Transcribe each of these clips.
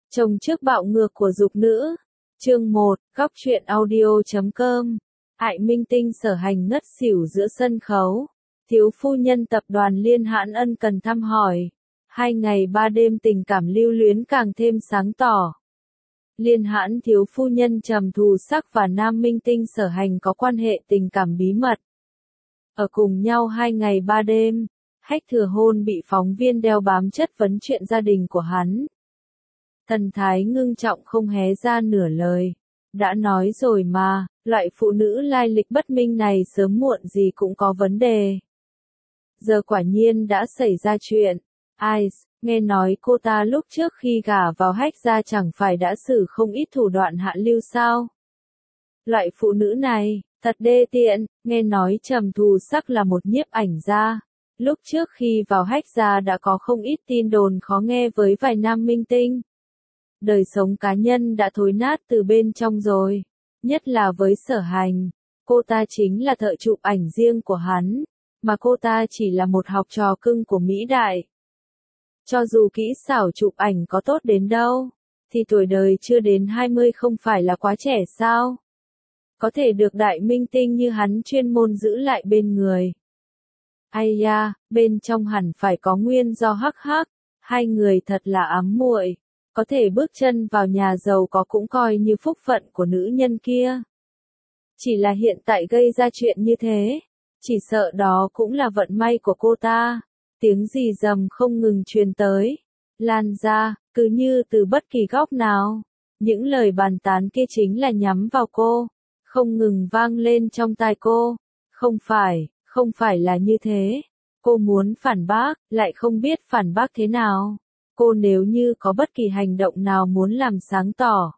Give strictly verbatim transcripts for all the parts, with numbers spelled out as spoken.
Chồng trước bạo ngược của dục nữ. Chương một, góc truyện audio chấm com. Hại minh tinh Sở Hành ngất xỉu giữa sân khấu. Thiếu phu nhân tập đoàn Liên Hãn ân cần thăm hỏi. Hai ngày ba đêm tình cảm lưu luyến càng thêm sáng tỏ. Liên Hãn thiếu phu nhân trầm thù sắc và nam minh tinh Sở Hành có quan hệ tình cảm bí mật. Ở cùng nhau hai ngày ba đêm, Hách Thừa Hôn bị phóng viên đeo bám chất vấn chuyện gia đình của hắn. Thần thái ngưng trọng không hé ra nửa lời. Đã nói rồi mà, loại phụ nữ lai lịch bất minh này sớm muộn gì cũng có vấn đề. Giờ quả nhiên đã xảy ra chuyện. Ai, nghe nói cô ta lúc trước khi gả vào Hách gia chẳng phải đã xử không ít thủ đoạn hạ lưu sao? Loại phụ nữ này, thật đê tiện, nghe nói Trầm Thù Sắc là một nhiếp ảnh gia. Lúc trước khi vào Hách gia đã có không ít tin đồn khó nghe với vài nam minh tinh. Đời sống cá nhân đã thối nát từ bên trong rồi, nhất là với Sở Hành. Cô ta chính là thợ chụp ảnh riêng của hắn, mà cô ta chỉ là một học trò cưng của Mỹ Đại. Cho dù kỹ xảo chụp ảnh có tốt đến đâu, thì tuổi đời chưa đến hai mươi không phải là quá trẻ sao? Có thể được đại minh tinh như hắn chuyên môn giữ lại bên người. Ai da, bên trong hẳn phải có nguyên do hắc hắc, hai người thật là ám muội. Có thể bước chân vào nhà giàu có cũng coi như phúc phận của nữ nhân kia. Chỉ là hiện tại gây ra chuyện như thế, chỉ sợ đó cũng là vận may của cô ta. Tiếng rì rầm không ngừng truyền tới, lan ra, cứ như từ bất kỳ góc nào. Những lời bàn tán kia chính là nhắm vào cô, không ngừng vang lên trong tai cô. Không phải, không phải là như thế. Cô muốn phản bác, lại không biết phản bác thế nào. Cô nếu như có bất kỳ hành động nào muốn làm sáng tỏ,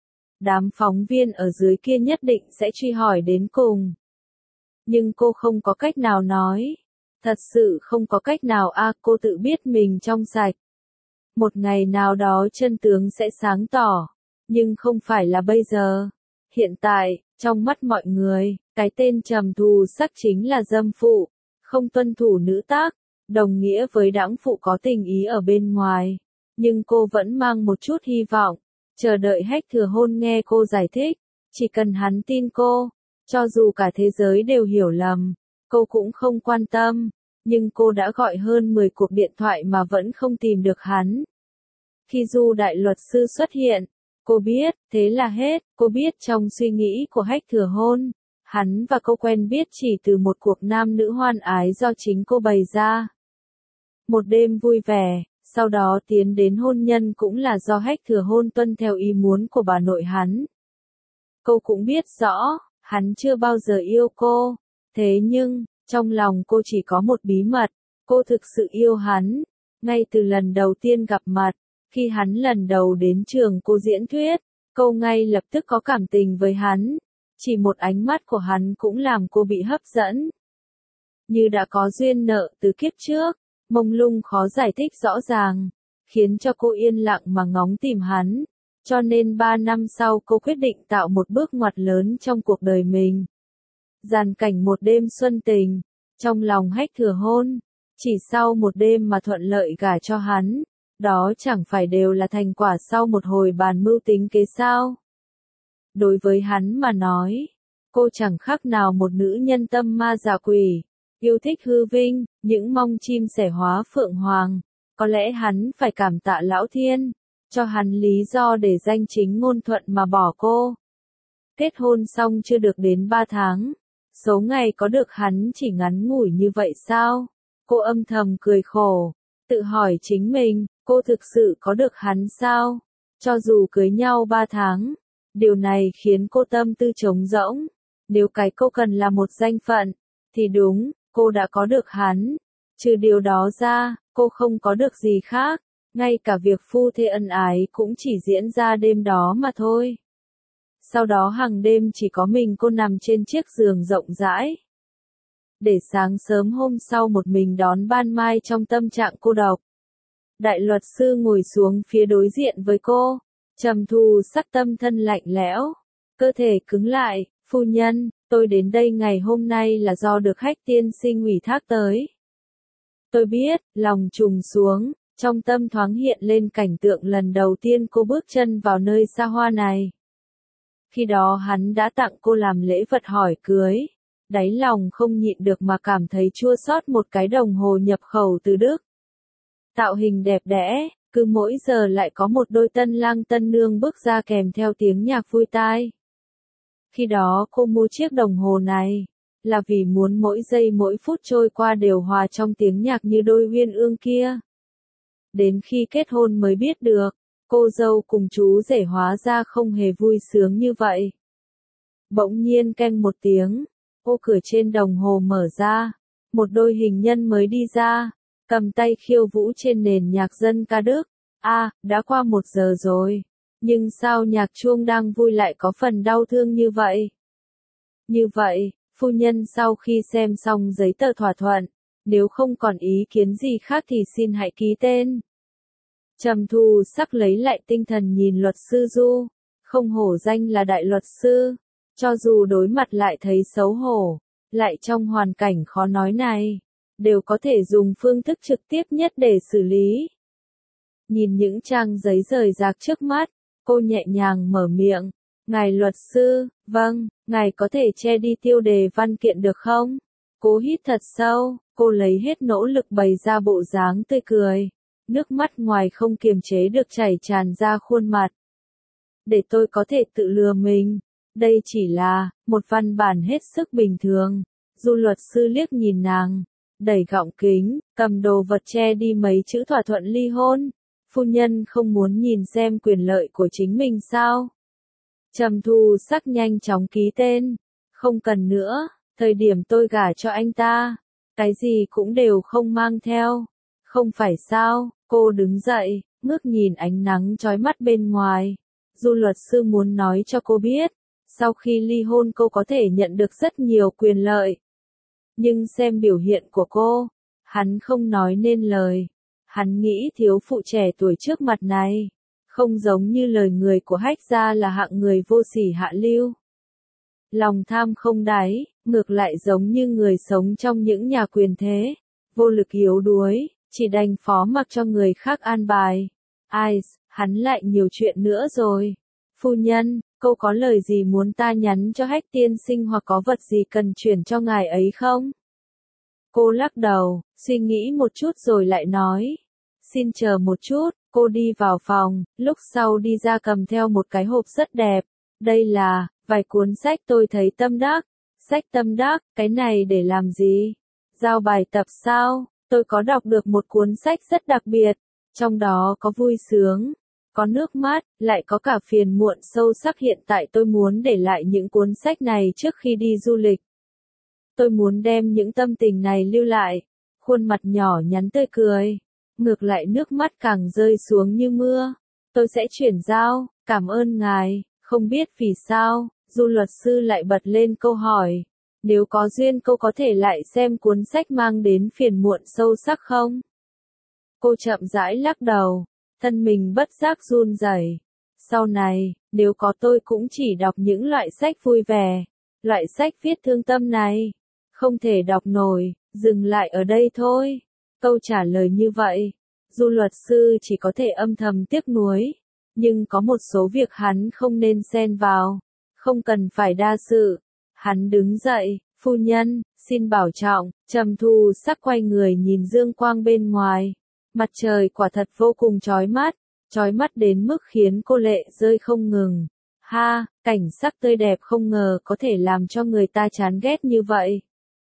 đám phóng viên ở dưới kia nhất định sẽ truy hỏi đến cùng. Nhưng cô không có cách nào nói. Thật sự không có cách nào a à, cô tự biết mình trong sạch. Một ngày nào đó chân tướng sẽ sáng tỏ. Nhưng không phải là bây giờ. Hiện tại, trong mắt mọi người, cái tên Trầm Thù Sắc chính là dâm phụ, không tuân thủ nữ tác. Đồng nghĩa với đãng phụ có tình ý ở bên ngoài. Nhưng cô vẫn mang một chút hy vọng, chờ đợi Hách Thừa Hôn nghe cô giải thích. Chỉ cần hắn tin cô, cho dù cả thế giới đều hiểu lầm, cô cũng không quan tâm. Nhưng cô đã gọi hơn mười cuộc điện thoại mà vẫn không tìm được hắn. Khi Du đại luật sư xuất hiện, cô biết, thế là hết. Cô biết trong suy nghĩ của Hách Thừa Hôn, hắn và cô quen biết chỉ từ một cuộc nam nữ hoan ái do chính cô bày ra. Một đêm vui vẻ, sau đó tiến đến hôn nhân cũng là do Hách Thừa Hôn tuân theo ý muốn của bà nội hắn. Cô cũng biết rõ, hắn chưa bao giờ yêu cô. Thế nhưng, trong lòng cô chỉ có một bí mật, cô thực sự yêu hắn. Ngay từ lần đầu tiên gặp mặt, khi hắn lần đầu đến trường cô diễn thuyết, cô ngay lập tức có cảm tình với hắn. Chỉ một ánh mắt của hắn cũng làm cô bị hấp dẫn. Như đã có duyên nợ từ kiếp trước. Mông lung khó giải thích rõ ràng, khiến cho cô yên lặng mà ngóng tìm hắn. Cho nên ba năm sau cô quyết định tạo một bước ngoặt lớn trong cuộc đời mình. Dàn cảnh một đêm xuân tình, trong lòng Hách Thừa Hôn, chỉ sau một đêm mà thuận lợi gả cho hắn, đó chẳng phải đều là thành quả sau một hồi bàn mưu tính kế sao. Đối với hắn mà nói, cô chẳng khác nào một nữ nhân tâm ma dạ quỷ. Yêu thích hư vinh, những mong chim sẻ hóa phượng hoàng. Có lẽ hắn phải cảm tạ Lão Thiên, cho hắn lý do để danh chính ngôn thuận mà bỏ cô. Kết hôn xong chưa được đến ba tháng, số ngày có được hắn chỉ ngắn ngủi như vậy sao? Cô âm thầm cười khổ, tự hỏi chính mình, cô thực sự có được hắn sao? Cho dù cưới nhau ba tháng, điều này khiến cô tâm tư trống rỗng. Nếu cái cô cần là một danh phận, thì đúng. Cô đã có được hắn. Trừ điều đó ra, cô không có được gì khác. Ngay cả việc phu thê ân ái cũng chỉ diễn ra đêm đó mà thôi. Sau đó hàng đêm chỉ có mình cô nằm trên chiếc giường rộng rãi. Để sáng sớm hôm sau một mình đón ban mai trong tâm trạng cô độc. Đại luật sư ngồi xuống phía đối diện với cô. Trầm Thù Sắc tâm thân lạnh lẽo. Cơ thể cứng lại, phu nhân. Tôi đến đây ngày hôm nay là do được Hách tiên sinh ủy thác tới. Tôi biết, lòng trùng xuống, Trong tâm thoáng hiện lên cảnh tượng lần đầu tiên cô bước chân vào nơi xa hoa này. Khi đó hắn đã tặng cô làm lễ vật hỏi cưới. Đáy lòng không nhịn được mà cảm thấy chua xót một cái đồng hồ nhập khẩu từ Đức. Tạo hình đẹp đẽ, cứ mỗi giờ lại có một đôi tân lang tân nương bước ra kèm theo tiếng nhạc vui tai. Khi đó cô mua chiếc đồng hồ này, là vì muốn mỗi giây mỗi phút trôi qua đều hòa trong tiếng nhạc như đôi uyên ương kia. Đến khi kết hôn mới biết được, cô dâu cùng chú rể hóa ra không hề vui sướng như vậy. Bỗng nhiên keng một tiếng, ô cửa trên đồng hồ mở ra, một đôi hình nhân mới đi ra, cầm tay khiêu vũ trên nền nhạc dân ca Đức. A, à, đã qua một giờ rồi, nhưng sao nhạc chuông đang vui lại có phần đau thương như vậy? Như vậy, phu nhân sau khi xem xong giấy tờ thỏa thuận, nếu không còn ý kiến gì khác thì xin hãy ký tên. Trầm Thu Sắc lấy lại tinh thần nhìn luật sư Du, không hổ danh là đại luật sư, cho dù đối mặt lại thấy xấu hổ, lại trong hoàn cảnh khó nói này, đều có thể dùng phương thức trực tiếp nhất để xử lý. Nhìn những trang giấy rời rạc trước mắt, cô nhẹ nhàng mở miệng, ngài luật sư, vâng, ngài có thể che đi tiêu đề văn kiện được không? Cố hít thật sâu, cô lấy hết nỗ lực bày ra bộ dáng tươi cười, nước mắt ngoài không kiềm chế được chảy tràn ra khuôn mặt. Để tôi có thể tự lừa mình, đây chỉ là một văn bản hết sức bình thường. Du luật sư liếc nhìn nàng, đẩy gọng kính, cầm đồ vật che đi mấy chữ thỏa thuận ly hôn. Phu nhân không muốn nhìn xem quyền lợi của chính mình sao? Trầm Thu Sắc nhanh chóng ký tên, không cần nữa, thời điểm tôi gả cho anh ta, cái gì cũng đều không mang theo, không phải sao? Cô đứng dậy, ngước nhìn ánh nắng chói mắt bên ngoài. Du luật sư muốn nói cho cô biết, sau khi ly hôn cô có thể nhận được rất nhiều quyền lợi. Nhưng xem biểu hiện của cô, hắn không nói nên lời. Hắn nghĩ thiếu phụ trẻ tuổi trước mặt này, không giống như lời người của Hách gia là hạng người vô sỉ hạ lưu. Lòng tham không đáy, ngược lại giống như người sống trong những nhà quyền thế, vô lực yếu đuối, chỉ đành phó mặc cho người khác an bài. Ai, hắn lại nhiều chuyện nữa rồi. Phu nhân, cô có lời gì muốn ta nhắn cho Hách tiên sinh hoặc có vật gì cần chuyển cho ngài ấy không? Cô lắc đầu, suy nghĩ một chút rồi lại nói. Xin chờ một chút, cô đi vào phòng, lúc sau đi ra cầm theo một cái hộp rất đẹp. Đây là, vài cuốn sách tôi thấy tâm đắc. Sách tâm đắc, cái này để làm gì? Giao bài tập sao? Tôi có đọc được một cuốn sách rất đặc biệt. Trong đó có vui sướng, có nước mắt, lại có cả phiền muộn sâu sắc. Hiện tại tôi muốn để lại những cuốn sách này trước khi đi du lịch. Tôi muốn đem những tâm tình này lưu lại. Khuôn mặt nhỏ nhắn tươi cười. Ngược lại nước mắt càng rơi xuống như mưa. Tôi sẽ chuyển giao, cảm ơn ngài. Không biết vì sao, Du luật sư lại bật lên câu hỏi. Nếu có duyên cô có thể lại xem cuốn sách mang đến phiền muộn sâu sắc không? Cô chậm rãi lắc đầu, thân mình bất giác run rẩy. Sau này, nếu có tôi cũng chỉ đọc những loại sách vui vẻ, loại sách viết thương tâm này. Không thể đọc nổi, dừng lại ở đây thôi. Câu trả lời như vậy, Du luật sư chỉ có thể âm thầm tiếc nuối. Nhưng có một số việc hắn không nên xen vào, không cần phải đa sự. Hắn đứng dậy, phu nhân, xin bảo trọng. Trầm Thu Sắc quay người nhìn dương quang bên ngoài. Mặt trời quả thật vô cùng chói mắt, chói mắt đến mức khiến cô lệ rơi không ngừng. Ha, cảnh sắc tươi đẹp không ngờ có thể làm cho người ta chán ghét như vậy.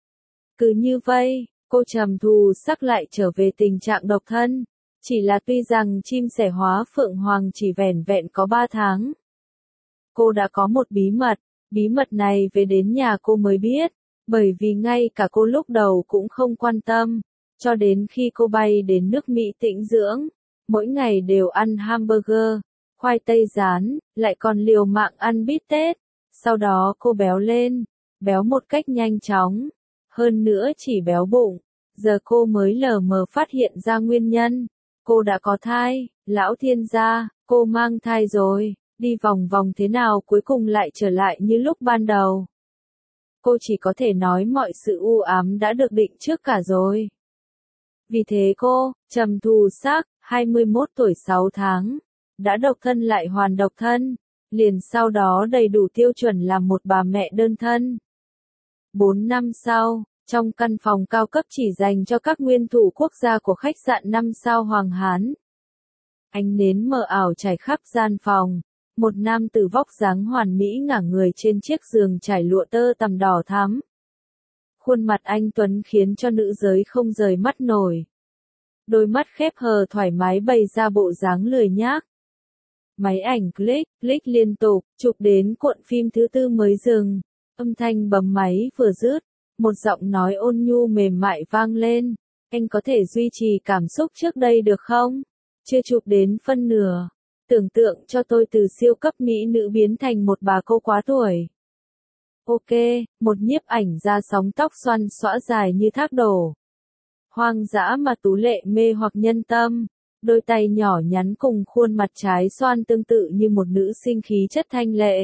Cứ như vậy, cô Trầm Thu Sắc lại trở về tình trạng độc thân. Chỉ là tuy rằng chim sẻ hóa phượng hoàng chỉ vẻn vẹn có ba tháng. Cô đã có một bí mật, bí mật này về đến nhà cô mới biết, bởi vì ngay cả cô lúc đầu cũng không quan tâm, cho đến khi cô bay đến nước Mỹ tĩnh dưỡng, mỗi ngày đều ăn hamburger, khoai tây rán, lại còn liều mạng ăn bít tết, sau đó cô béo lên, béo một cách nhanh chóng, hơn nữa chỉ béo bụng, giờ cô mới lờ mờ phát hiện ra nguyên nhân. Cô đã có thai, lão thiên gia, cô mang thai rồi, đi vòng vòng thế nào cuối cùng lại trở lại như lúc ban đầu. Cô chỉ có thể nói mọi sự u ám đã được định trước cả rồi. Vì thế cô, Trầm Thu Sắc, hai mươi mốt tuổi sáu tháng, đã độc thân lại hoàn độc thân, liền sau đó đầy đủ tiêu chuẩn làm một bà mẹ đơn thân. bốn năm sau, trong căn phòng cao cấp chỉ dành cho các nguyên thủ quốc gia của khách sạn năm sao Hoàng Hán. Ánh nến mờ ảo trải khắp gian phòng, một nam tử vóc dáng hoàn mỹ ngả người trên chiếc giường trải lụa tơ tằm đỏ thắm. Khuôn mặt anh tuấn khiến cho nữ giới không rời mắt nổi. Đôi mắt khép hờ thoải mái bày ra bộ dáng lười nhác. Máy ảnh click, click liên tục, chụp đến cuộn phim thứ tư mới dừng. Âm thanh bấm máy vừa dứt, một giọng nói ôn nhu mềm mại vang lên. Anh có thể duy trì cảm xúc trước đây được không? Chưa chụp đến phân nửa. Tưởng tượng cho tôi từ siêu cấp mỹ nữ biến thành một bà cô quá tuổi. Ok, một nhiếp ảnh ra sóng tóc xoăn xõa dài như thác đổ. Hoang dã mà tú lệ mê hoặc nhân tâm. Đôi tay nhỏ nhắn cùng khuôn mặt trái xoan tương tự như một nữ sinh khí chất thanh lệ.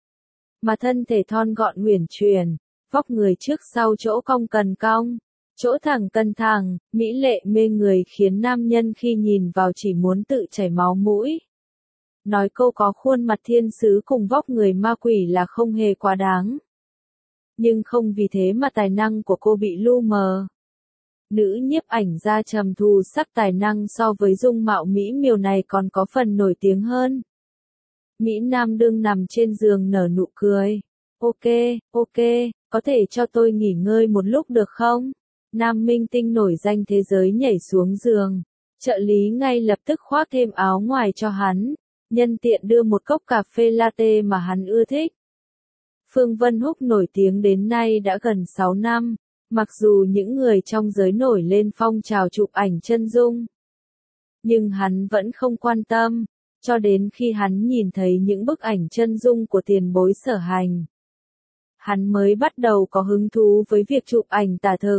Mà thân thể thon gọn uyển chuyển, vóc người trước sau chỗ cong cần cong, chỗ thẳng cần thẳng, mỹ lệ mê người khiến nam nhân khi nhìn vào chỉ muốn tự chảy máu mũi. Nói câu có khuôn mặt thiên sứ cùng vóc người ma quỷ là không hề quá đáng. Nhưng không vì thế mà tài năng của cô bị lu mờ. Nữ nhiếp ảnh gia trầm thù sắc tài năng so với dung mạo mỹ miều này còn có phần nổi tiếng hơn. Mỹ Nam đương nằm trên giường nở nụ cười. Ok, ok, có thể cho tôi nghỉ ngơi một lúc được không? Nam minh tinh nổi danh thế giới nhảy xuống giường. Trợ lý ngay lập tức khoác thêm áo ngoài cho hắn. Nhân tiện đưa một cốc cà phê latte mà hắn ưa thích. Phương Vân Húc nổi tiếng đến nay đã gần sáu năm. Mặc dù những người trong giới nổi lên phong trào chụp ảnh chân dung, nhưng hắn vẫn không quan tâm, cho đến khi hắn nhìn thấy những bức ảnh chân dung của tiền bối Sở Hành. Hắn mới bắt đầu có hứng thú với việc chụp ảnh tả thực.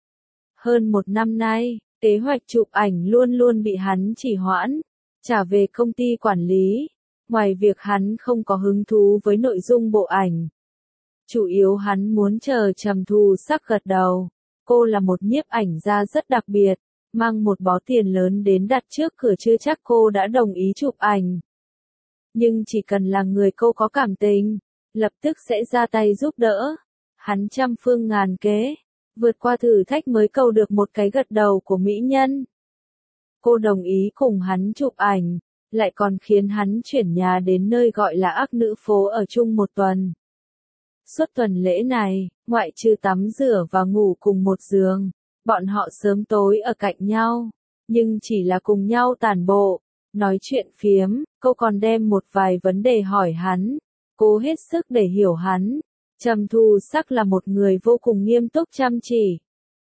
Hơn một năm nay, kế hoạch chụp ảnh luôn luôn bị hắn trì hoãn, trả về công ty quản lý, ngoài việc hắn không có hứng thú với nội dung bộ ảnh. Chủ yếu hắn muốn chờ Trầm Thù Sắc gật đầu. Cô là một nhiếp ảnh gia rất đặc biệt, mang một bó tiền lớn đến đặt trước cửa chưa chắc cô đã đồng ý chụp ảnh. Nhưng chỉ cần là người cô có cảm tình, lập tức sẽ ra tay giúp đỡ. Hắn trăm phương ngàn kế, vượt qua thử thách mới cầu được một cái gật đầu của mỹ nhân. Cô đồng ý cùng hắn chụp ảnh, lại còn khiến hắn chuyển nhà đến nơi gọi là Ác Nữ Phố ở chung một tuần. Suốt tuần lễ này, ngoại trừ tắm rửa và ngủ cùng một giường, bọn họ sớm tối ở cạnh nhau, nhưng chỉ là cùng nhau tản bộ, nói chuyện phiếm, cô còn đem một vài vấn đề hỏi hắn, cố hết sức để hiểu hắn. Trầm Thù Sắc là một người vô cùng nghiêm túc chăm chỉ.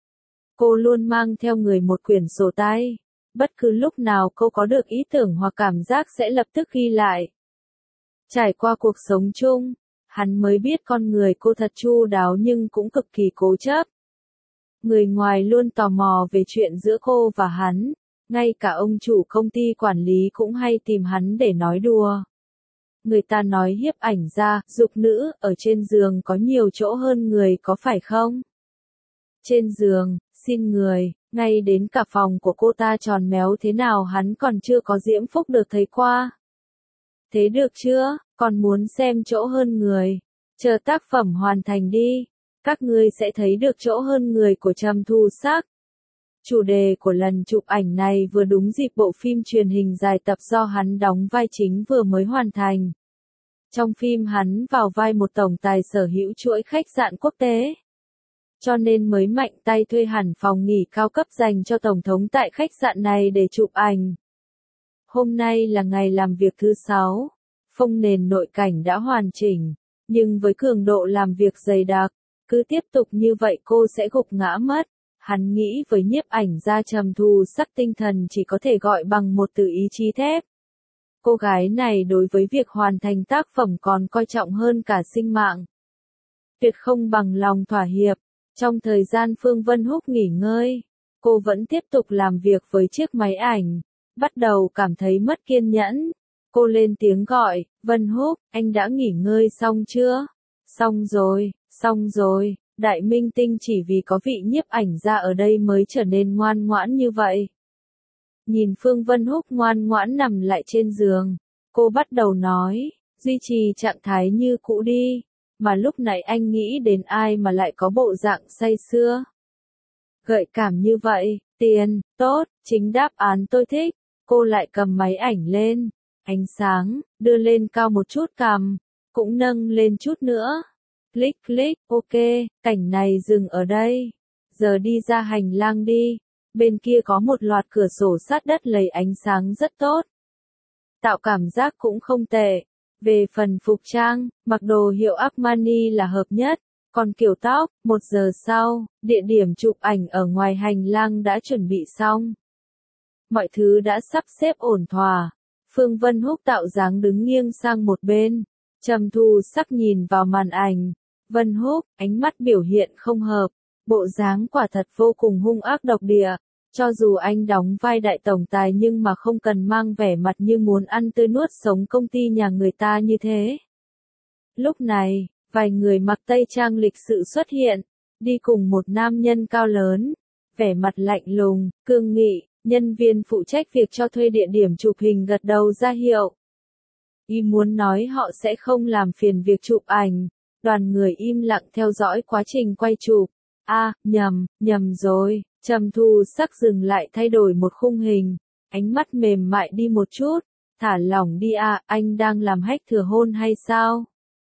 Cô luôn mang theo người một quyển sổ tay, bất cứ lúc nào cô có được ý tưởng hoặc cảm giác sẽ lập tức ghi lại. Trải qua cuộc sống chung, hắn mới biết con người cô thật chu đáo nhưng cũng cực kỳ cố chấp. Người ngoài luôn tò mò về chuyện giữa cô và hắn, ngay cả ông chủ công ty quản lý cũng hay tìm hắn để nói đùa. Người ta nói hiếp ảnh gia, dục nữ, ở trên giường có nhiều chỗ hơn người có phải không? Trên giường, xin người, ngay đến cả phòng của cô ta tròn méo thế nào hắn còn chưa có diễm phúc được thấy qua. Thế được chưa, còn muốn xem chỗ hơn người. Chờ tác phẩm hoàn thành đi, các ngươi sẽ thấy được chỗ hơn người của Trầm Thù Sắc. Chủ đề của lần chụp ảnh này vừa đúng dịp bộ phim truyền hình dài tập do hắn đóng vai chính vừa mới hoàn thành. Trong phim hắn vào vai một tổng tài sở hữu chuỗi khách sạn quốc tế. Cho nên mới mạnh tay thuê hẳn phòng nghỉ cao cấp dành cho Tổng thống tại khách sạn này để chụp ảnh. Hôm nay là ngày làm việc thứ sáu. Phông nền nội cảnh đã hoàn chỉnh, nhưng với cường độ làm việc dày đặc, cứ tiếp tục như vậy cô sẽ gục ngã mất. Hắn nghĩ với nhiếp ảnh gia Trầm Thù Sắc tinh thần chỉ có thể gọi bằng một từ ý chí thép. Cô gái này đối với việc hoàn thành tác phẩm còn coi trọng hơn cả sinh mạng. Tuyệt không bằng lòng thỏa hiệp. Trong thời gian Phương Vân Húc nghỉ ngơi, cô vẫn tiếp tục làm việc với chiếc máy ảnh. Bắt đầu cảm thấy mất kiên nhẫn. Cô lên tiếng gọi, Vân Húc, anh đã nghỉ ngơi xong chưa? Xong rồi, xong rồi, đại minh tinh chỉ vì có vị nhiếp ảnh gia ở đây mới trở nên ngoan ngoãn như vậy. Nhìn Phương Vân Húc ngoan ngoãn nằm lại trên giường, cô bắt đầu nói, duy trì trạng thái như cũ đi, mà lúc nãy anh nghĩ đến ai mà lại có bộ dạng say sưa. Gợi cảm như vậy, tiền, tốt, chính đáp án tôi thích. Cô lại cầm máy ảnh lên, ánh sáng, đưa lên cao một chút cằm, cũng nâng lên chút nữa. Click click, ok, cảnh này dừng ở đây. Giờ đi ra hành lang đi, bên kia có một loạt cửa sổ sát đất lấy ánh sáng rất tốt. Tạo cảm giác cũng không tệ. Về phần phục trang, mặc đồ hiệu Armani là hợp nhất. Còn kiểu tóc, một giờ sau, địa điểm chụp ảnh ở ngoài hành lang đã chuẩn bị xong. Mọi thứ đã sắp xếp ổn thỏa. Phương Vân Húc tạo dáng đứng nghiêng sang một bên. Trầm Thu Sắc nhìn vào màn ảnh. Vân Húc, ánh mắt biểu hiện không hợp. Bộ dáng quả thật vô cùng hung ác độc địa. Cho dù anh đóng vai đại tổng tài nhưng mà không cần mang vẻ mặt như muốn ăn tươi nuốt sống công ty nhà người ta như thế. Lúc này, vài người mặc tây trang lịch sự xuất hiện, đi cùng một nam nhân cao lớn, vẻ mặt lạnh lùng, cương nghị, nhân viên phụ trách việc cho thuê địa điểm chụp hình gật đầu ra hiệu. Y muốn nói họ sẽ không làm phiền việc chụp ảnh, đoàn người im lặng theo dõi quá trình quay chụp. A, à, nhầm, nhầm rồi, Trầm Thu Sắc dừng lại thay đổi một khung hình, ánh mắt mềm mại đi một chút, thả lỏng đi à, anh đang làm hách thừa hôn hay sao?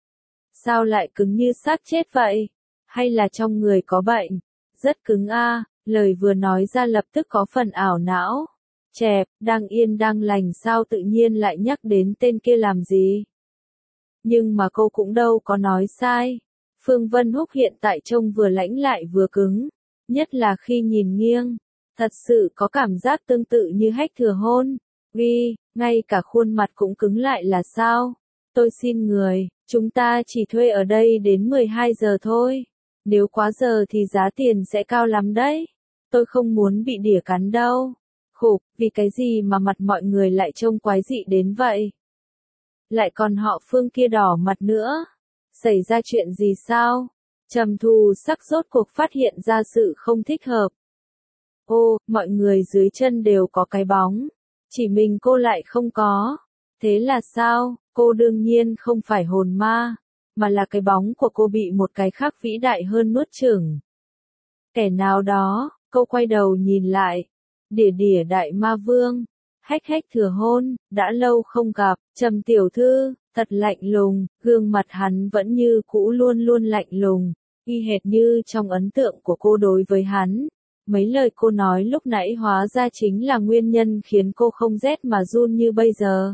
Sao lại cứng như xác chết vậy? Hay là trong người có bệnh? Rất cứng a, à, lời vừa nói ra lập tức có phần ảo não. Chẹp, đang yên đang lành sao tự nhiên lại nhắc đến tên kia làm gì? Nhưng mà cô cũng đâu có nói sai. Phương Vân Húc hiện tại trông vừa lãnh lại vừa cứng, nhất là khi nhìn nghiêng, thật sự có cảm giác tương tự như hách thừa hôn. Ghi, ngay cả khuôn mặt cũng cứng lại là sao? Tôi xin người, chúng ta chỉ thuê ở đây đến mười hai giờ thôi. Nếu quá giờ thì giá tiền sẽ cao lắm đấy. Tôi không muốn bị đỉa cắn đâu. Khục, vì cái gì mà mặt mọi người lại trông quái dị đến vậy? Lại còn họ Phương kia đỏ mặt nữa. Xảy ra chuyện gì sao? Trầm Thu Sắc rốt cuộc phát hiện ra sự không thích hợp. Ô, mọi người dưới chân đều có cái bóng. Chỉ mình cô lại không có. Thế là sao? Cô đương nhiên không phải hồn ma, mà là cái bóng của cô bị một cái khác vĩ đại hơn nuốt chửng. Kẻ nào đó, cô quay đầu nhìn lại. Đỉa đỉa đại ma vương. Hách hách thừa hôn, đã lâu không gặp, Trầm tiểu thư, thật lạnh lùng, gương mặt hắn vẫn như cũ luôn luôn lạnh lùng, y hệt như trong ấn tượng của cô đối với hắn. Mấy lời cô nói lúc nãy hóa ra chính là nguyên nhân khiến cô không rét mà run như bây giờ.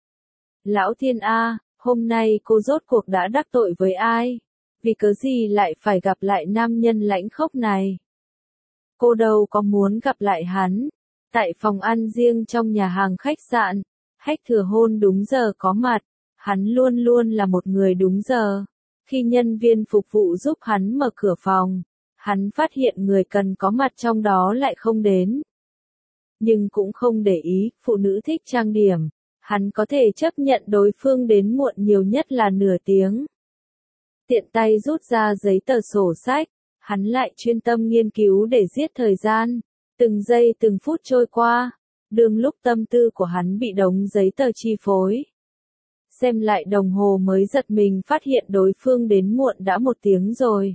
Lão thiên A, hôm nay cô rốt cuộc đã đắc tội với ai? Vì cớ gì lại phải gặp lại nam nhân lãnh khốc này? Cô đâu có muốn gặp lại hắn. Tại phòng ăn riêng trong nhà hàng khách sạn, hách thừa hôn đúng giờ có mặt, hắn luôn luôn là một người đúng giờ. Khi nhân viên phục vụ giúp hắn mở cửa phòng, hắn phát hiện người cần có mặt trong đó lại không đến. Nhưng cũng không để ý, phụ nữ thích trang điểm, hắn có thể chấp nhận đối phương đến muộn nhiều nhất là nửa tiếng. Tiện tay rút ra giấy tờ sổ sách, hắn lại chuyên tâm nghiên cứu để giết thời gian. Từng giây từng phút trôi qua, đương lúc tâm tư của hắn bị đống giấy tờ chi phối. Xem lại đồng hồ mới giật mình phát hiện đối phương đến muộn đã một tiếng rồi.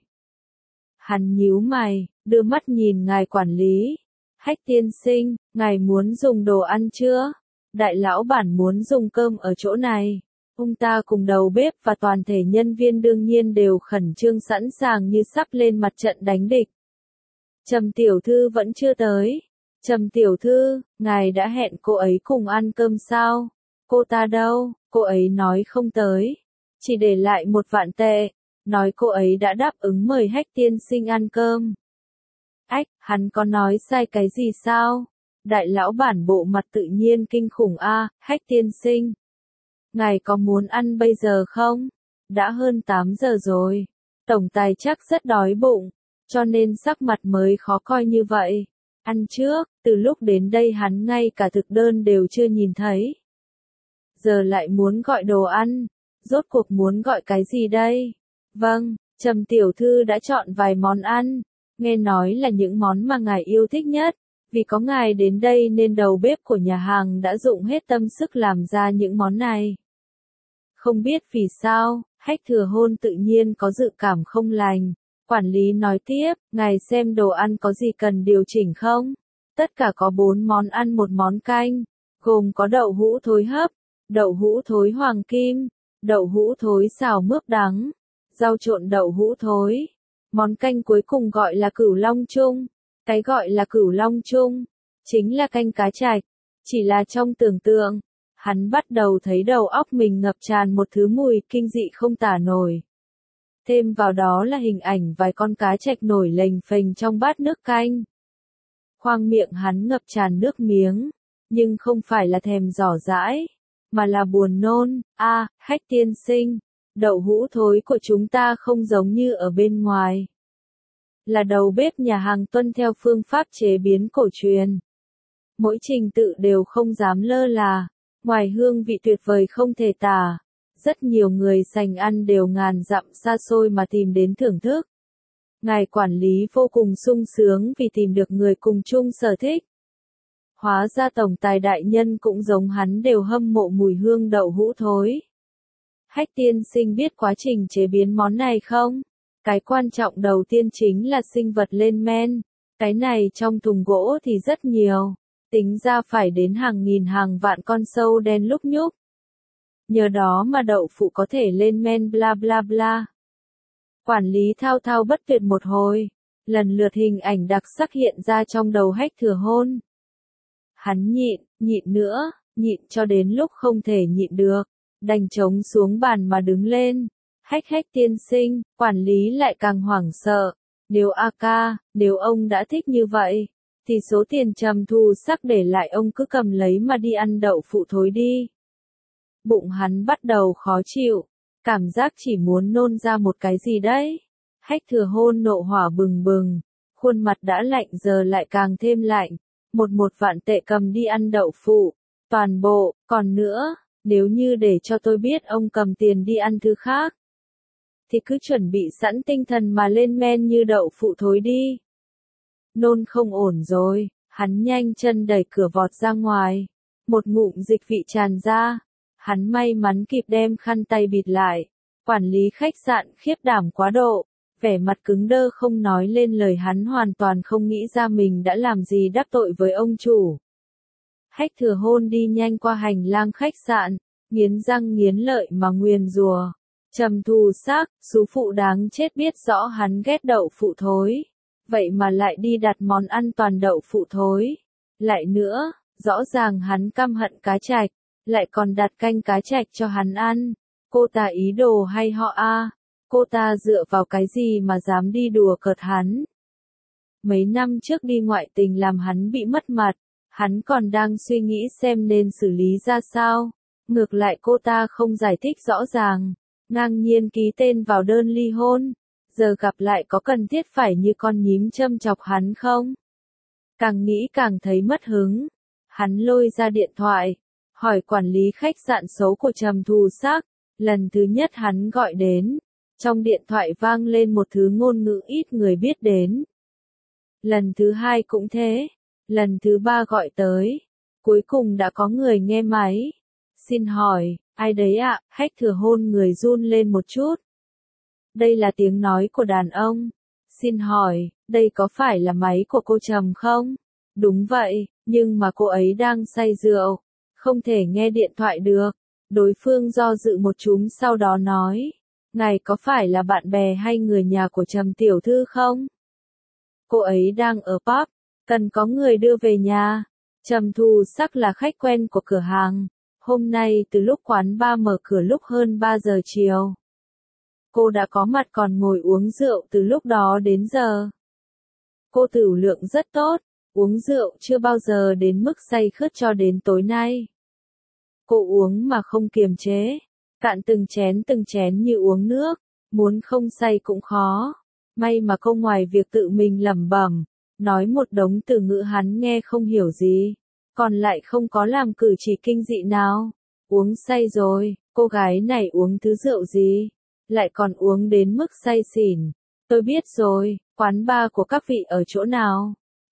Hắn nhíu mày, đưa mắt nhìn ngài quản lý. Hách tiên sinh, ngài muốn dùng đồ ăn chưa? Đại lão bản muốn dùng cơm ở chỗ này. Ông ta cùng đầu bếp và toàn thể nhân viên đương nhiên đều khẩn trương sẵn sàng như sắp lên mặt trận đánh địch. Trầm tiểu thư vẫn chưa tới. Trầm tiểu thư, ngài đã hẹn cô ấy cùng ăn cơm sao? Cô ta đâu? Cô ấy nói không tới. Chỉ để lại một vạn tệ. Nói cô ấy đã đáp ứng mời hách tiên sinh ăn cơm. Ách, hắn có nói sai cái gì sao? Đại lão bản bộ mặt tự nhiên kinh khủng a, à, hách tiên sinh. Ngài có muốn ăn bây giờ không? Đã hơn tám giờ rồi. Tổng tài chắc rất đói bụng. Cho nên sắc mặt mới khó coi như vậy. Ăn trước, từ lúc đến đây hắn ngay cả thực đơn đều chưa nhìn thấy. Giờ lại muốn gọi đồ ăn. Rốt cuộc muốn gọi cái gì đây? Vâng, Trầm tiểu thư đã chọn vài món ăn. Nghe nói là những món mà ngài yêu thích nhất. Vì có ngài đến đây nên đầu bếp của nhà hàng đã dụng hết tâm sức làm ra những món này. Không biết vì sao, Hách Thừa Hôn tự nhiên có dự cảm không lành. Quản lý nói tiếp, ngài xem đồ ăn có gì cần điều chỉnh không? Tất cả có bốn món ăn một món canh, gồm có đậu hũ thối hấp, đậu hũ thối hoàng kim, đậu hũ thối xào mướp đắng, rau trộn đậu hũ thối. Món canh cuối cùng gọi là cửu long chung. Cái gọi là cửu long chung, chính là canh cá trạch. Chỉ là trong tưởng tượng, hắn bắt đầu thấy đầu óc mình ngập tràn một thứ mùi kinh dị không tả nổi. Thêm vào đó là hình ảnh vài con cá trạch nổi lềnh phềnh trong bát nước canh. Khoang miệng hắn ngập tràn nước miếng, nhưng không phải là thèm dò dãi, mà là buồn nôn. A, à, Hách tiên sinh, đậu hũ thối của chúng ta không giống như ở bên ngoài. Là đầu bếp nhà hàng tuân theo phương pháp chế biến cổ truyền. Mỗi trình tự đều không dám lơ là, ngoài hương vị tuyệt vời không thể tả. Rất nhiều người sành ăn đều ngàn dặm xa xôi mà tìm đến thưởng thức. Ngài quản lý vô cùng sung sướng vì tìm được người cùng chung sở thích. Hóa ra tổng tài đại nhân cũng giống hắn đều hâm mộ mùi hương đậu hũ thối. Hách tiên sinh biết quá trình chế biến món này không? Cái quan trọng đầu tiên chính là sinh vật lên men. Cái này trong thùng gỗ thì rất nhiều. Tính ra phải đến hàng nghìn hàng vạn con sâu đen lúc nhúc. Nhờ đó mà đậu phụ có thể lên men bla bla bla. Quản lý thao thao bất tuyệt một hồi. Lần lượt hình ảnh đặc sắc hiện ra trong đầu Hách Thừa Hôn. Hắn nhịn, nhịn nữa, nhịn cho đến lúc không thể nhịn được. Đành trống xuống bàn mà đứng lên. Hách Hách tiên sinh, quản lý lại càng hoảng sợ. Nếu a ca, nếu ông đã thích như vậy, thì số tiền Trầm Thù Sắc để lại ông cứ cầm lấy mà đi ăn đậu phụ thối đi. Bụng hắn bắt đầu khó chịu, cảm giác chỉ muốn nôn ra một cái gì đấy. Hách Thừa Hôn nộ hỏa bừng bừng, khuôn mặt đã lạnh giờ lại càng thêm lạnh. Một một vạn tệ cầm đi ăn đậu phụ, toàn bộ, còn nữa, nếu như để cho tôi biết ông cầm tiền đi ăn thứ khác, thì cứ chuẩn bị sẵn tinh thần mà lên men như đậu phụ thối đi. Nôn không ổn rồi, hắn nhanh chân đẩy cửa vọt ra ngoài. Một ngụm dịch vị tràn ra, hắn may mắn kịp đem khăn tay bịt lại. Quản lý khách sạn khiếp đảm quá độ, vẻ mặt cứng đơ không nói lên lời, hắn hoàn toàn không nghĩ ra mình đã làm gì đắc tội với ông chủ. Hách Thừa Hôn đi nhanh qua hành lang khách sạn, nghiến răng nghiến lợi mà nguyền rủa. Trầm Thù Sắc, sú phụ đáng chết biết rõ hắn ghét đậu phụ thối. Vậy mà lại đi đặt món ăn toàn đậu phụ thối. Lại nữa, rõ ràng hắn căm hận cá trạch, lại còn đặt canh cá trạch cho hắn ăn. Cô ta ý đồ hay họ a? Cô ta dựa vào cái gì mà dám đi đùa cợt hắn? Mấy năm trước đi ngoại tình làm hắn bị mất mặt, hắn còn đang suy nghĩ xem nên xử lý ra sao. Ngược lại cô ta không giải thích rõ ràng, ngang nhiên ký tên vào đơn ly hôn. Giờ gặp lại có cần thiết phải như con nhím châm chọc hắn không? Càng nghĩ càng thấy mất hứng. Hắn lôi ra điện thoại, hỏi quản lý khách sạn số của Trầm Thù Sắc. Lần thứ nhất hắn gọi đến, trong điện thoại vang lên một thứ ngôn ngữ ít người biết đến. Lần thứ hai cũng thế, lần thứ ba gọi tới, cuối cùng đã có người nghe máy. Xin hỏi, ai đấy ạ? À? Hách Thừa Hôn người run lên một chút. Đây là tiếng nói của đàn ông. Xin hỏi, đây có phải là máy của cô Trầm không? Đúng vậy, nhưng mà cô ấy đang say rượu, không thể nghe điện thoại được. Đối phương do dự một chút sau đó nói, ngài có phải là bạn bè hay người nhà của Trầm tiểu thư không? Cô ấy đang ở pub, cần có người đưa về nhà. Trầm Thù Sắc là khách quen của cửa hàng. Hôm nay từ lúc quán bar mở cửa lúc hơn ba giờ chiều, cô đã có mặt còn ngồi uống rượu từ lúc đó đến giờ. Cô tửu lượng rất tốt, uống rượu chưa bao giờ đến mức say khướt cho đến tối nay. Cô uống mà không kiềm chế, cạn từng chén từng chén như uống nước, muốn không say cũng khó. May mà cô ngoài việc tự mình lẩm bẩm, nói một đống từ ngữ hắn nghe không hiểu gì, còn lại không có làm cử chỉ kinh dị nào. Uống say rồi, cô gái này uống thứ rượu gì? Lại còn uống đến mức say xỉn. Tôi biết rồi, quán bar của các vị ở chỗ nào?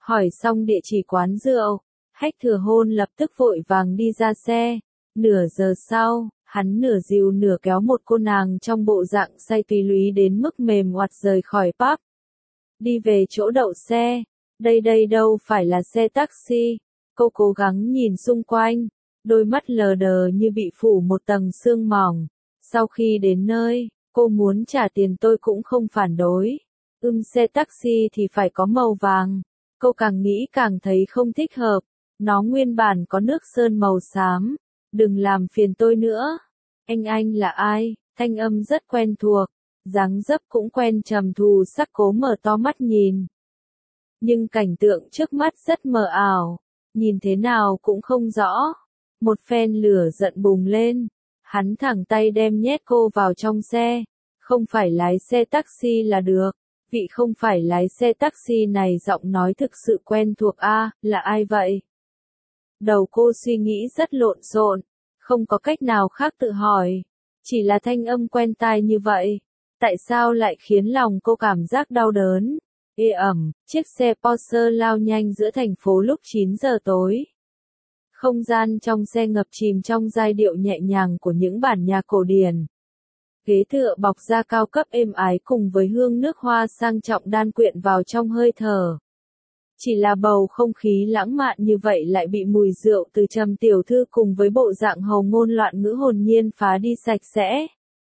Hỏi xong địa chỉ quán rượu, Hách Thừa Hôn lập tức vội vàng đi ra xe. Nửa giờ sau, hắn nửa dìu nửa kéo một cô nàng trong bộ dạng say tùy lúy đến mức mềm oặt rời khỏi pub. Đi về chỗ đậu xe, đây đây đâu phải là xe taxi, cô cố gắng nhìn xung quanh, đôi mắt lờ đờ như bị phủ một tầng sương mỏng. Sau khi đến nơi, cô muốn trả tiền tôi cũng không phản đối. Ưm xe taxi thì phải có màu vàng. Cô càng nghĩ càng thấy không thích hợp, nó nguyên bản có nước sơn màu xám. Đừng làm phiền tôi nữa. Anh anh là ai? Thanh âm rất quen thuộc, dáng dấp cũng quen trầm thù sắc cố mở to mắt nhìn. Nhưng cảnh tượng trước mắt rất mờ ảo, nhìn thế nào cũng không rõ. Một phen lửa giận bùng lên, hắn thẳng tay đem nhét cô vào trong xe. Không phải lái xe taxi là được. Vị không phải lái xe taxi này giọng nói thực sự quen thuộc a, là ai vậy? Đầu cô suy nghĩ rất lộn xộn, không có cách nào khác tự hỏi. Chỉ là thanh âm quen tai như vậy, tại sao lại khiến lòng cô cảm giác đau đớn? Ê ẩm, chiếc xe Porsche lao nhanh giữa thành phố lúc chín giờ tối. Không gian trong xe ngập chìm trong giai điệu nhẹ nhàng của những bản nhạc cổ điển. Ghế tựa bọc da cao cấp êm ái cùng với hương nước hoa sang trọng đan quyện vào trong hơi thở. Chỉ là bầu không khí lãng mạn như vậy lại bị mùi rượu từ Trầm tiểu thư cùng với bộ dạng hầu ngôn loạn ngữ hồn nhiên phá đi sạch sẽ.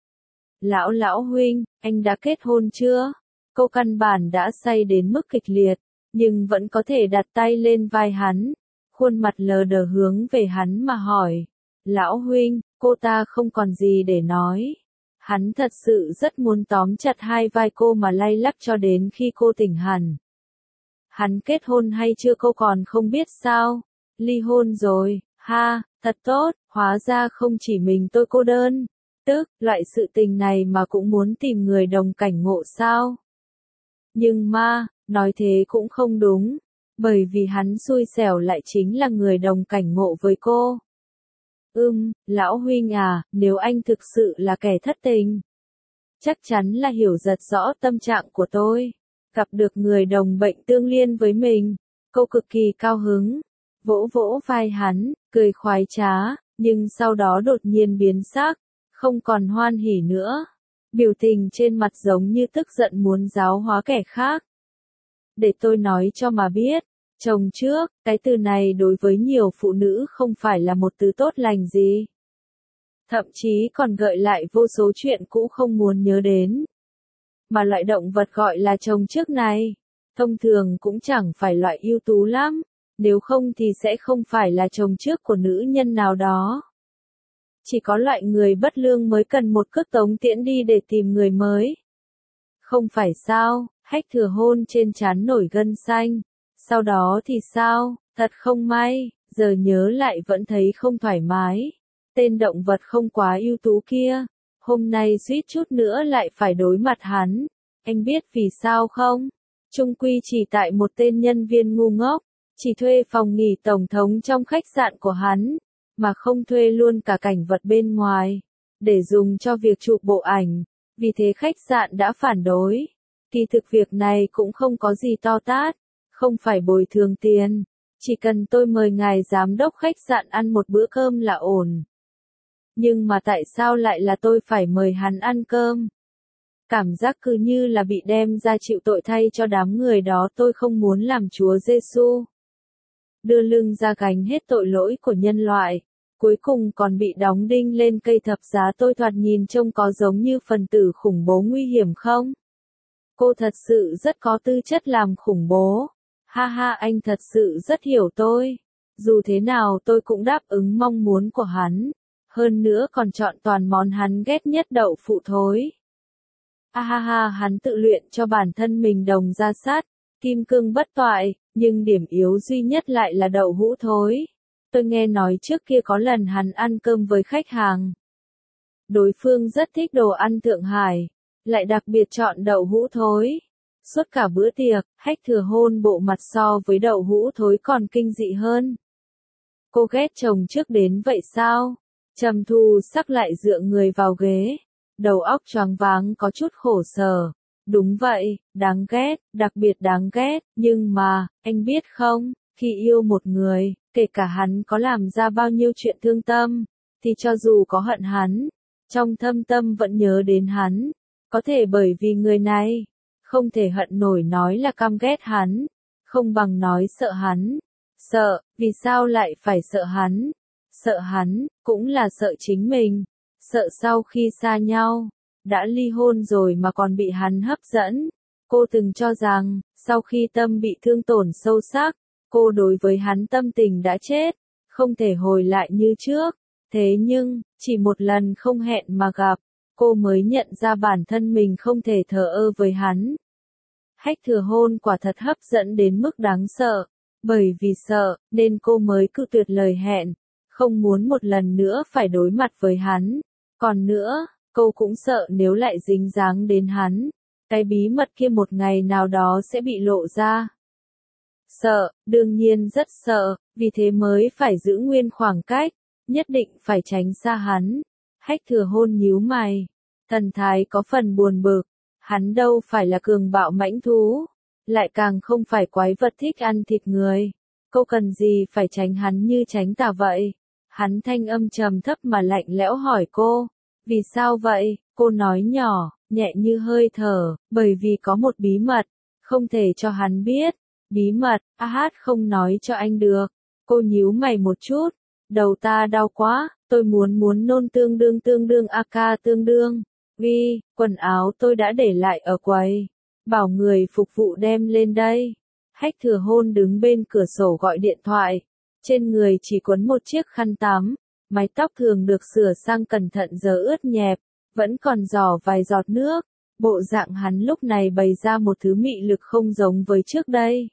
Lão lão huynh, anh đã kết hôn chưa? Cô căn bản đã say đến mức kịch liệt, nhưng vẫn có thể đặt tay lên vai hắn, khuôn mặt lờ đờ hướng về hắn mà hỏi. Lão huynh, cô ta không còn gì để nói. Hắn thật sự rất muốn tóm chặt hai vai cô mà lay lắc cho đến khi cô tỉnh hẳn. Hắn kết hôn hay chưa cô còn không biết sao? Ly hôn rồi, ha, thật tốt, hóa ra không chỉ mình tôi cô đơn. Tức, loại sự tình này mà cũng muốn tìm người đồng cảnh ngộ sao? Nhưng mà, nói thế cũng không đúng, bởi vì hắn xui xẻo lại chính là người đồng cảnh ngộ với cô. Ừm, lão huynh à, nếu anh thực sự là kẻ thất tình, chắc chắn là hiểu rất rõ tâm trạng của tôi. Gặp được người đồng bệnh tương liên với mình, cô cực kỳ cao hứng, vỗ vỗ vai hắn, cười khoái trá, nhưng sau đó đột nhiên biến sắc, không còn hoan hỉ nữa. Biểu tình trên mặt giống như tức giận muốn giáo hóa kẻ khác. Để tôi nói cho mà biết, chồng trước, cái từ này đối với nhiều phụ nữ không phải là một từ tốt lành gì. Thậm chí còn gợi lại vô số chuyện cũ không muốn nhớ đến. Mà loại động vật gọi là chồng trước này, thông thường cũng chẳng phải loại ưu tú lắm, nếu không thì sẽ không phải là chồng trước của nữ nhân nào đó. Chỉ có loại người bất lương mới cần một cước tống tiễn đi để tìm người mới. Không phải sao, Hách Thừa Hôn trên trán nổi gân xanh. Sau đó thì sao, thật không may, giờ nhớ lại vẫn thấy không thoải mái. Tên động vật không quá ưu tú kia, hôm nay suýt chút nữa lại phải đối mặt hắn. Anh biết vì sao không? Chung quy chỉ tại một tên nhân viên ngu ngốc, chỉ thuê phòng nghỉ tổng thống trong khách sạn của hắn, mà không thuê luôn cả cảnh vật bên ngoài, để dùng cho việc chụp bộ ảnh. Vì thế khách sạn đã phản đối. Kỳ thực việc này cũng không có gì to tát, không phải bồi thường tiền, chỉ cần tôi mời ngài giám đốc khách sạn ăn một bữa cơm là ổn. Nhưng mà tại sao lại là tôi phải mời hắn ăn cơm? Cảm giác cứ như là bị đem ra chịu tội thay cho đám người đó. Tôi không muốn làm Chúa Giêsu đưa lưng ra gánh hết tội lỗi của nhân loại, cuối cùng còn bị đóng đinh lên cây thập giá. Tôi thoạt nhìn trông có giống như phần tử khủng bố nguy hiểm không? Cô thật sự rất có tư chất làm khủng bố. Ha ha, anh thật sự rất hiểu tôi. Dù thế nào tôi cũng đáp ứng mong muốn của hắn. Hơn nữa còn chọn toàn món hắn ghét nhất, đậu phụ thối. Ha ha ha, hắn tự luyện cho bản thân mình đồng ra sát, kim cương bất toại, nhưng điểm yếu duy nhất lại là đậu hũ thối. Tôi nghe nói trước kia có lần hắn ăn cơm với khách hàng. Đối phương rất thích đồ ăn Thượng Hải, lại đặc biệt chọn đậu hũ thối. Suốt cả bữa tiệc, Hách Thừa Hôn bộ mặt so với đậu hũ thối còn kinh dị hơn. Cô ghét chồng trước đến vậy sao? Trầm Thu sắc lại dựa người vào ghế, đầu óc choáng váng có chút khổ sở. Đúng vậy, đáng ghét, đặc biệt đáng ghét, nhưng mà, anh biết không, khi yêu một người, kể cả hắn có làm ra bao nhiêu chuyện thương tâm, thì cho dù có hận hắn, trong thâm tâm vẫn nhớ đến hắn, có thể bởi vì người này, không thể hận nổi nói là căm ghét hắn, không bằng nói sợ hắn. Sợ, vì sao lại phải sợ hắn? Sợ hắn, cũng là sợ chính mình, sợ sau khi xa nhau, đã ly hôn rồi mà còn bị hắn hấp dẫn. Cô từng cho rằng, sau khi tâm bị thương tổn sâu sắc, cô đối với hắn tâm tình đã chết, không thể hồi lại như trước. Thế nhưng, chỉ một lần không hẹn mà gặp, cô mới nhận ra bản thân mình không thể thờ ơ với hắn. Hách Thừa Hôn quả thật hấp dẫn đến mức đáng sợ, bởi vì sợ, nên cô mới cự tuyệt lời hẹn, không muốn một lần nữa phải đối mặt với hắn. Còn nữa, cô cũng sợ nếu lại dính dáng đến hắn, cái bí mật kia một ngày nào đó sẽ bị lộ ra. Sợ, đương nhiên rất sợ, vì thế mới phải giữ nguyên khoảng cách, nhất định phải tránh xa hắn. Hách Thừa Hôn nhíu mày, thần thái có phần buồn bực, hắn đâu phải là cường bạo mãnh thú, lại càng không phải quái vật thích ăn thịt người. Cô cần gì phải tránh hắn như tránh tà vậy? Hắn thanh âm trầm thấp mà lạnh lẽo hỏi cô, vì sao vậy? Cô nói nhỏ, nhẹ như hơi thở, bởi vì có một bí mật, không thể cho hắn biết. Bí mật, a hát không nói cho anh được. Cô nhíu mày một chút, đầu ta đau quá, tôi muốn muốn nôn tương đương tương đương a ca tương đương. Vì, quần áo tôi đã để lại ở quầy, bảo người phục vụ đem lên đây. Hách Thừa Hôn đứng bên cửa sổ gọi điện thoại, trên người chỉ quấn một chiếc khăn tắm, mái tóc thường được sửa sang cẩn thận giờ ướt nhẹp, vẫn còn rỏ vài giọt nước. Bộ dạng hắn lúc này bày ra một thứ mị lực không giống với trước đây,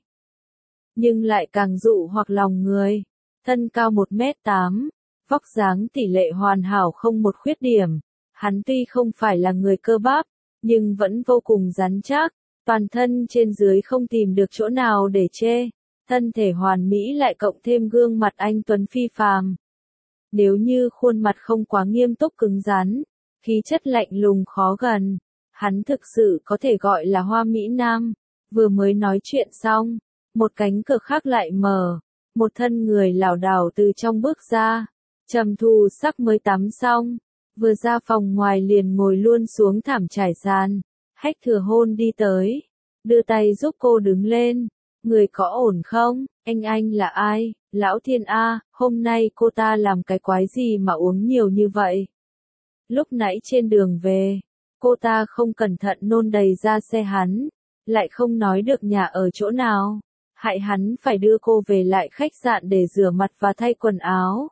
nhưng lại càng dụ hoặc lòng người. Thân cao một mét tám, vóc dáng tỷ lệ hoàn hảo không một khuyết điểm. Hắn tuy không phải là người cơ bắp, nhưng vẫn vô cùng rắn chắc, toàn thân trên dưới không tìm được chỗ nào để chê. Thân thể hoàn mỹ lại cộng thêm gương mặt anh tuấn phi phàm. Nếu như khuôn mặt không quá nghiêm túc cứng rắn, khí chất lạnh lùng khó gần, hắn thực sự có thể gọi là hoa mỹ nam. Vừa mới nói chuyện xong, một cánh cửa khác lại mở, một thân người lảo đảo từ trong bước ra. Trầm Thù Sắc mới tắm xong, vừa ra phòng ngoài liền ngồi luôn xuống thảm trải sàn. Hách Thừa Hôn đi tới, đưa tay giúp cô đứng lên. Người có ổn không? Anh anh là ai? Lão Thiên A, hôm nay cô ta làm cái quái gì mà uống nhiều như vậy? Lúc nãy trên đường về, cô ta không cẩn thận nôn đầy ra xe hắn, lại không nói được nhà ở chỗ nào, hại hắn phải đưa cô về lại khách sạn để rửa mặt và thay quần áo.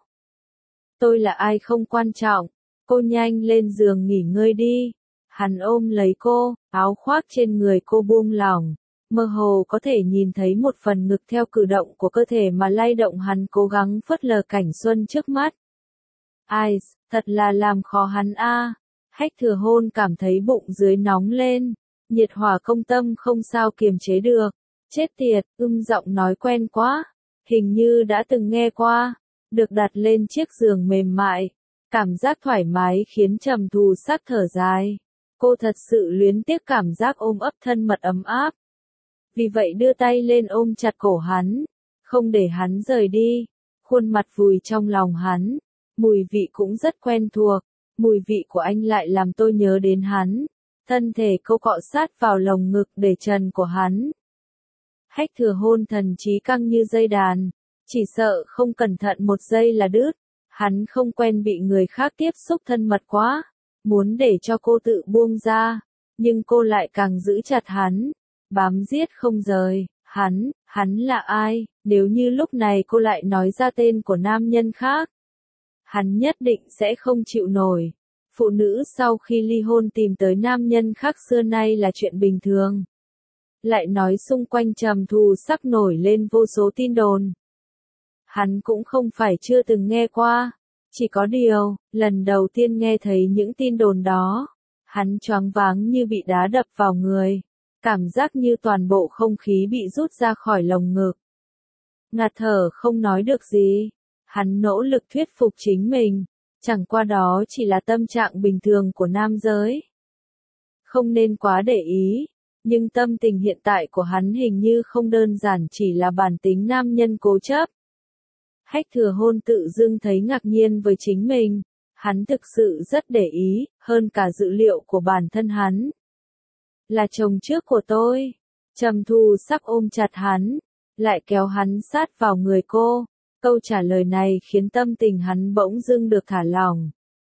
Tôi là ai không quan trọng, cô nhanh lên giường nghỉ ngơi đi. Hắn ôm lấy cô, áo khoác trên người cô buông lỏng, mơ hồ có thể nhìn thấy một phần ngực theo cử động của cơ thể mà lay động. Hắn cố gắng phớt lờ cảnh xuân trước mắt. Ai, thật là làm khó hắn a. Hách Thừa Hôn cảm thấy bụng dưới nóng lên, nhiệt hỏa công tâm không sao kiềm chế được. Chết tiệt, ưm giọng nói quen quá, hình như đã từng nghe qua. Được đặt lên chiếc giường mềm mại, cảm giác thoải mái khiến Trầm Thù Sắc thở dài. Cô thật sự luyến tiếc cảm giác ôm ấp thân mật ấm áp. Vì vậy đưa tay lên ôm chặt cổ hắn, không để hắn rời đi. Khuôn mặt vùi trong lòng hắn, mùi vị cũng rất quen thuộc. Mùi vị của anh lại làm tôi nhớ đến hắn. Thân thể cô cọ sát vào lồng ngực để trần của hắn. Hách Thừa Hôn thần trí căng như dây đàn, chỉ sợ không cẩn thận một giây là đứt. Hắn không quen bị người khác tiếp xúc thân mật quá, muốn để cho cô tự buông ra, nhưng cô lại càng giữ chặt hắn, bám giết không rời. Hắn, hắn là ai? Nếu như lúc này cô lại nói ra tên của nam nhân khác, hắn nhất định sẽ không chịu nổi. Phụ nữ sau khi ly hôn tìm tới nam nhân khác xưa nay là chuyện bình thường. Lại nói xung quanh Trầm Thù Sắc nổi lên vô số tin đồn. Hắn cũng không phải chưa từng nghe qua, chỉ có điều, lần đầu tiên nghe thấy những tin đồn đó, hắn choáng váng như bị đá đập vào người, cảm giác như toàn bộ không khí bị rút ra khỏi lồng ngực. Ngạt thở không nói được gì, hắn nỗ lực thuyết phục chính mình, chẳng qua đó chỉ là tâm trạng bình thường của nam giới. không nên quá để ý. Nhưng tâm tình hiện tại của hắn hình như không đơn giản chỉ là bản tính nam nhân cố chấp. Hách Thừa Hôn tự dưng thấy ngạc nhiên với chính mình, hắn thực sự rất để ý, hơn cả dữ liệu của bản thân hắn. Là chồng trước của tôi. Trầm Thu sắp ôm chặt hắn, lại kéo hắn sát vào người cô. Câu trả lời này khiến tâm tình hắn bỗng dưng được thả lỏng.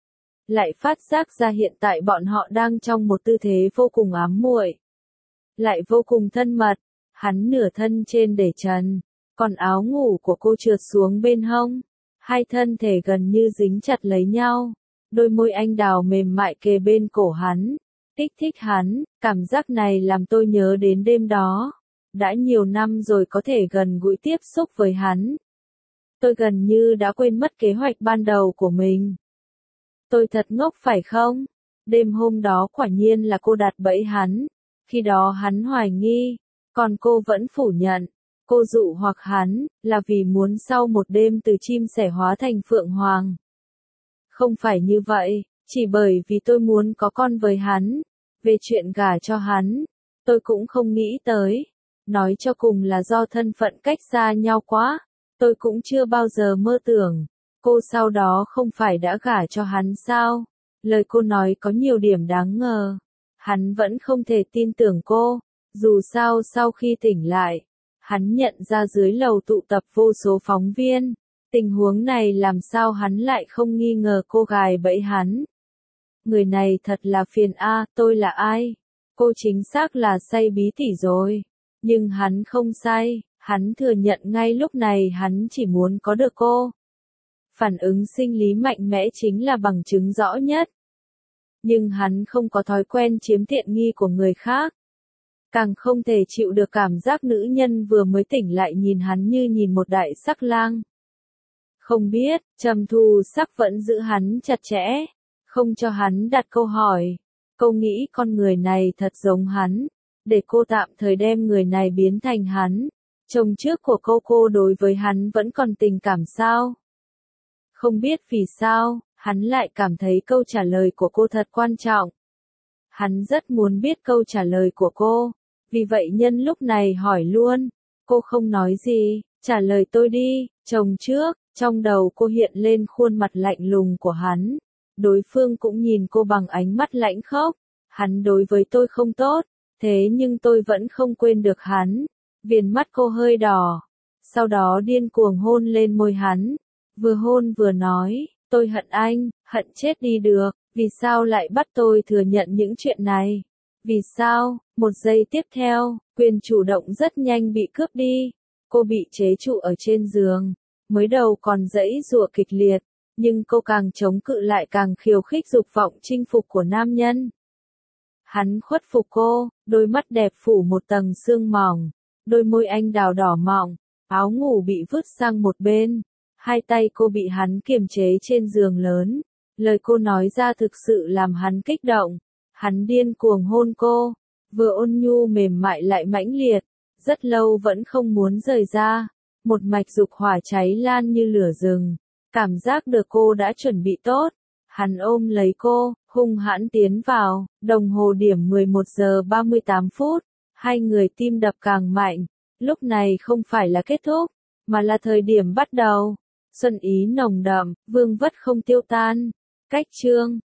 Lại phát giác ra hiện tại bọn họ đang trong một tư thế vô cùng ám muội, lại vô cùng thân mật. Hắn nửa thân trên để trần, còn áo ngủ của cô trượt xuống bên hông. Hai thân thể gần như dính chặt lấy nhau, đôi môi anh đào mềm mại kề bên cổ hắn, kích thích hắn. Cảm giác này làm tôi nhớ đến đêm đó. Đã nhiều năm rồi có thể gần gũi tiếp xúc với hắn. Tôi gần như đã quên mất kế hoạch ban đầu của mình. Tôi thật ngốc phải không? Đêm hôm đó quả nhiên là cô đặt bẫy hắn. Khi đó hắn hoài nghi, còn cô vẫn phủ nhận. Cô dụ hoặc hắn, là vì muốn sau một đêm từ chim sẻ hóa thành phượng hoàng. Không phải như vậy, chỉ bởi vì tôi muốn có con với hắn. Về chuyện gả cho hắn, tôi cũng không nghĩ tới. Nói cho cùng là do thân phận cách xa nhau quá. Tôi cũng chưa bao giờ mơ tưởng. Cô sau đó không phải đã gả cho hắn sao? Lời cô nói có nhiều điểm đáng ngờ. Hắn vẫn không thể tin tưởng cô. Dù sao sau khi tỉnh lại, hắn nhận ra dưới lầu tụ tập vô số phóng viên. Tình huống này làm sao hắn lại không nghi ngờ cô gài bẫy hắn. Người này thật là phiền a, tôi là ai? Cô chính xác là say bí tỉ rồi. Nhưng hắn không say, hắn thừa nhận ngay lúc này hắn chỉ muốn có được cô. Phản ứng sinh lý mạnh mẽ chính là bằng chứng rõ nhất. Nhưng hắn không có thói quen chiếm tiện nghi của người khác. Càng không thể chịu được cảm giác nữ nhân vừa mới tỉnh lại nhìn hắn như nhìn một đại sắc lang. Không biết, Trầm Thu Sắc vẫn giữ hắn chặt chẽ, không cho hắn đặt câu hỏi. Cô nghĩ con người này thật giống hắn, để cô tạm thời đem người này biến thành hắn. Chồng trước của cô cô đối với hắn vẫn còn tình cảm sao? Không biết vì sao, hắn lại cảm thấy câu trả lời của cô thật quan trọng. Hắn rất muốn biết câu trả lời của cô, vì vậy nhân lúc này hỏi luôn. Cô không nói gì, trả lời tôi đi, chồng trước. Trong đầu cô hiện lên khuôn mặt lạnh lùng của hắn. Đối phương cũng nhìn cô bằng ánh mắt lãnh khốc. Hắn đối với tôi không tốt, thế nhưng tôi vẫn không quên được hắn. Viền mắt cô hơi đỏ, sau đó điên cuồng hôn lên môi hắn. Vừa hôn vừa nói, tôi hận anh, hận chết đi được. Vì sao lại bắt tôi thừa nhận những chuyện này? Vì sao? Một giây tiếp theo, quyền chủ động rất nhanh bị cướp đi. Cô bị chế trụ ở trên giường. Mới đầu còn giãy giụa kịch liệt, nhưng cô càng chống cự lại càng khiêu khích dục vọng chinh phục của nam nhân. Hắn khuất phục cô, đôi mắt đẹp phủ một tầng sương mỏng, đôi môi anh đào đỏ mọng, áo ngủ bị vứt sang một bên, hai tay cô bị hắn kiềm chế trên giường lớn. Lời cô nói ra thực sự làm hắn kích động, hắn điên cuồng hôn cô, vừa ôn nhu mềm mại lại mãnh liệt, rất lâu vẫn không muốn rời ra. Một mạch dục hỏa cháy lan như lửa rừng, cảm giác được cô đã chuẩn bị tốt. Hắn ôm lấy cô, hung hãn tiến vào, đồng hồ điểm mười một giờ ba mươi tám phút, hai người tim đập càng mạnh. Lúc này không phải là kết thúc, mà là thời điểm bắt đầu. Xuân ý nồng đậm, vương vất không tiêu tan. Cách chương